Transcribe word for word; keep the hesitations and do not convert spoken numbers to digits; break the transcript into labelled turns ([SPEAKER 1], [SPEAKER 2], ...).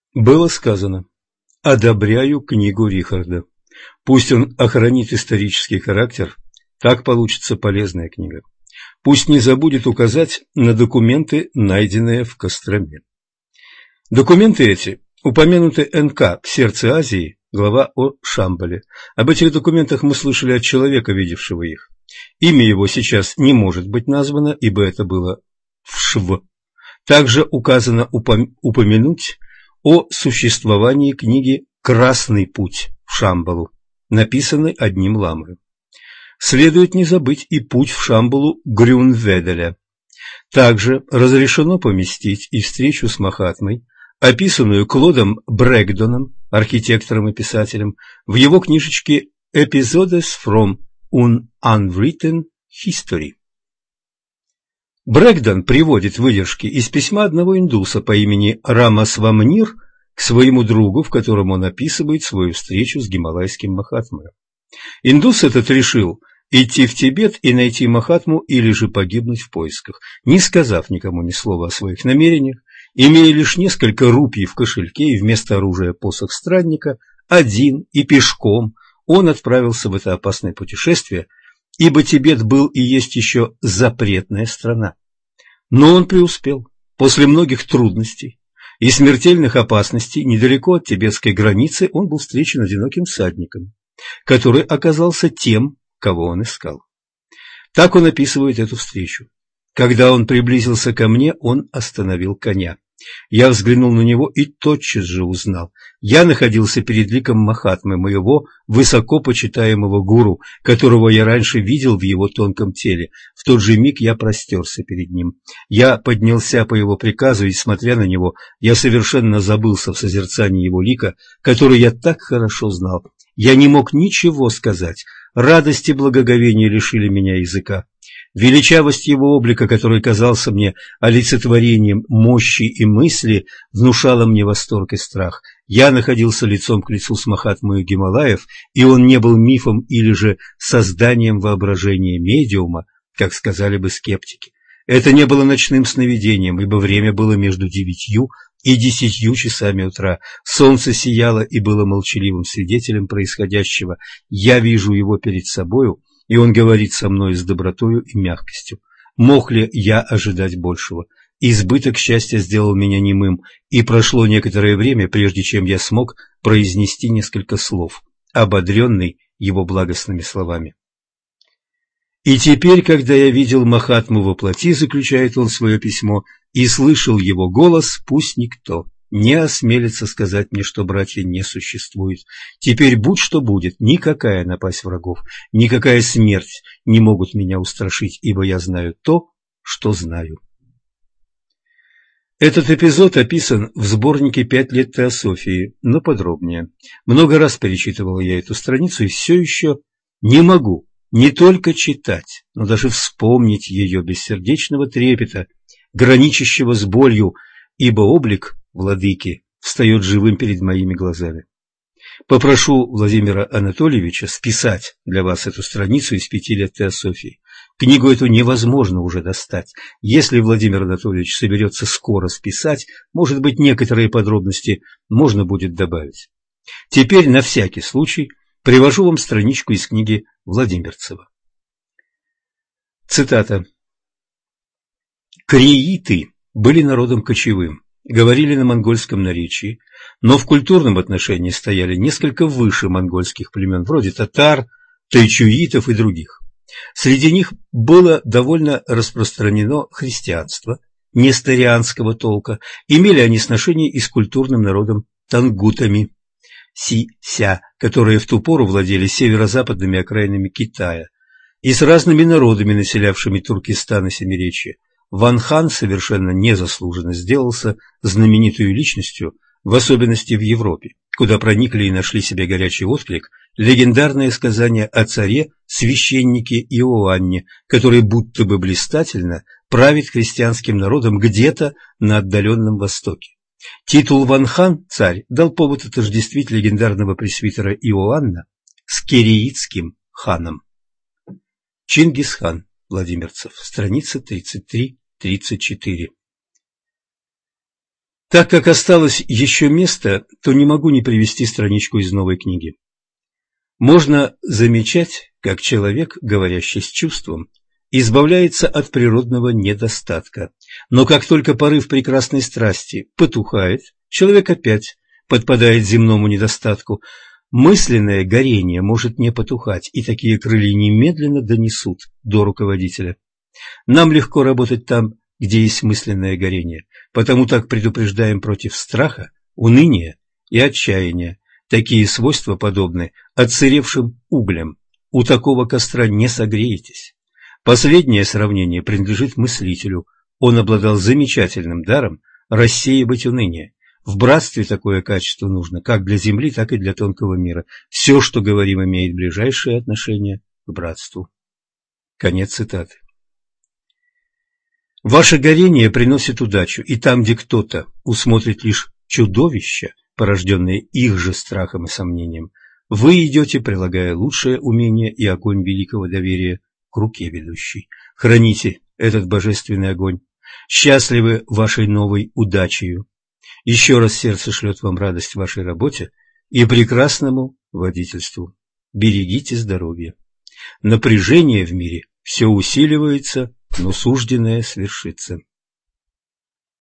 [SPEAKER 1] Было сказано: одобряю книгу Рихарда. Пусть он охранит исторический характер, так получится полезная книга. Пусть не забудет указать на документы, найденные в Костроме. Документы эти упомянуты эн ка в сердце Азии, глава о Шамбале. Об этих документах мы слышали от человека, видевшего их. Имя его сейчас не может быть названо, ибо это было вшв. Также указано упом... упомянуть о существовании книги «Красный путь» в Шамбалу, написанной одним ламой. Следует не забыть и путь в Шамбалу Грюнведеля. Также разрешено поместить и встречу с Махатмой, описанную Клодом Брэгдоном, архитектором и писателем, в его книжечке «Episodes from an Unwritten History». Брэгдон приводит выдержки из письма одного индуса по имени Рамасвамнир к своему другу, в котором он описывает свою встречу с гималайским Махатмой. Индус этот решил идти в Тибет и найти Махатму или же погибнуть в поисках, не сказав никому ни слова о своих намерениях, имея лишь несколько рупий в кошельке и вместо оружия посох странника, один и пешком он отправился в это опасное путешествие, ибо Тибет был и есть еще запретная страна. Но он преуспел. После многих трудностей и смертельных опасностей недалеко от тибетской границы он был встречен одиноким всадником, который оказался тем, кого он искал. Так он описывает эту встречу. Когда он приблизился ко мне, он остановил коня. Я взглянул на него и тотчас же узнал. Я находился перед ликом Махатмы, моего высокопочитаемого гуру, которого я раньше видел в его тонком теле. В тот же миг я простерся перед ним. Я поднялся по его приказу, и, смотря на него, я совершенно забылся в созерцании его лика, который я так хорошо знал. Я не мог ничего сказать. Радость и благоговение лишили меня языка. Величавость его облика, который казался мне олицетворением мощи и мысли, внушала мне восторг и страх. Я находился лицом к лицу с Махатмой Гималаев, и он не был мифом или же созданием воображения медиума, как сказали бы скептики. Это не было ночным сновидением, ибо время было между девятью и десятью часами утра. Солнце сияло и было молчаливым свидетелем происходящего. Я вижу его перед собою, и он говорит со мной с добротою и мягкостью. Мог ли я ожидать большего? Избыток счастья сделал меня немым, и прошло некоторое время, прежде чем я смог произнести несколько слов, ободренный его благостными словами. И теперь, когда я видел Махатму во плоти, заключает он свое письмо, и слышал его голос, пусть никто не осмелится сказать мне, что братья не существует. Теперь будь что будет, никакая напасть врагов, никакая смерть не могут меня устрашить, ибо я знаю то, что знаю. Этот эпизод описан в сборнике «Пять лет теософии», но подробнее. Много раз перечитывал я эту страницу и все еще не могу не только читать, но даже вспомнить ее без сердечного трепета, граничащего с болью, ибо облик владыки встает живым перед моими глазами. Попрошу Владимира Анатольевича списать для вас эту страницу из пяти лет теософии. Книгу эту невозможно уже достать. Если Владимир Анатольевич соберется скоро списать, может быть, некоторые подробности можно будет добавить. Теперь на всякий случай привожу вам страничку из книги Владимирцева. Цитата. «Креиты были народом кочевым, говорили на монгольском наречии, но в культурном отношении стояли несколько выше монгольских племен, вроде татар, тайчуитов и других. Среди них было довольно распространено христианство несторианского толка, имели они сношение и с культурным народом тангутами, си-ся, которые в ту пору владели северо-западными окраинами Китая, и с разными народами, населявшими Туркестан и Семиречье. Ван Хан совершенно незаслуженно сделался знаменитой личностью, в особенности в Европе, куда проникли и нашли себе горячий отклик легендарное сказание о царе, священнике Иоанне, который будто бы блистательно правит христианским народом где-то на отдаленном Востоке. Титул Ван Хан, царь, дал повод отождествить легендарного пресвитера Иоанна с кереитским ханом. Чингисхан, Владимирцев, страница тридцать три тридцать четыре. Так как осталось еще место, то не могу не привести страничку из новой книги. Можно замечать, как человек, говорящий с чувством, избавляется от природного недостатка. Но как только порыв прекрасной страсти потухает, человек опять подпадает земному недостатку. Мысленное горение может не потухать, и такие крылья немедленно донесут до руководителя. Нам легко работать там, где есть мысленное горение, потому так предупреждаем против страха, уныния и отчаяния. Такие свойства подобны отсыревшим углям. У такого костра не согреетесь. Последнее сравнение принадлежит мыслителю. Он обладал замечательным даром рассеивать уныние. В братстве такое качество нужно как для земли, так и для тонкого мира. Все, что говорим, имеет ближайшее отношение к братству. Конец цитаты. Ваше горение приносит удачу, и там, где кто-то усмотрит лишь чудовища, порожденные их же страхом и сомнением, вы идете, прилагая лучшее умение и огонь великого доверия к руке ведущей. Храните этот божественный огонь. Счастливы вашей новой удачею. Еще раз сердце шлет вам радость в вашей работе и прекрасному водительству. Берегите здоровье. Напряжение в мире все усиливается, но сужденное свершится.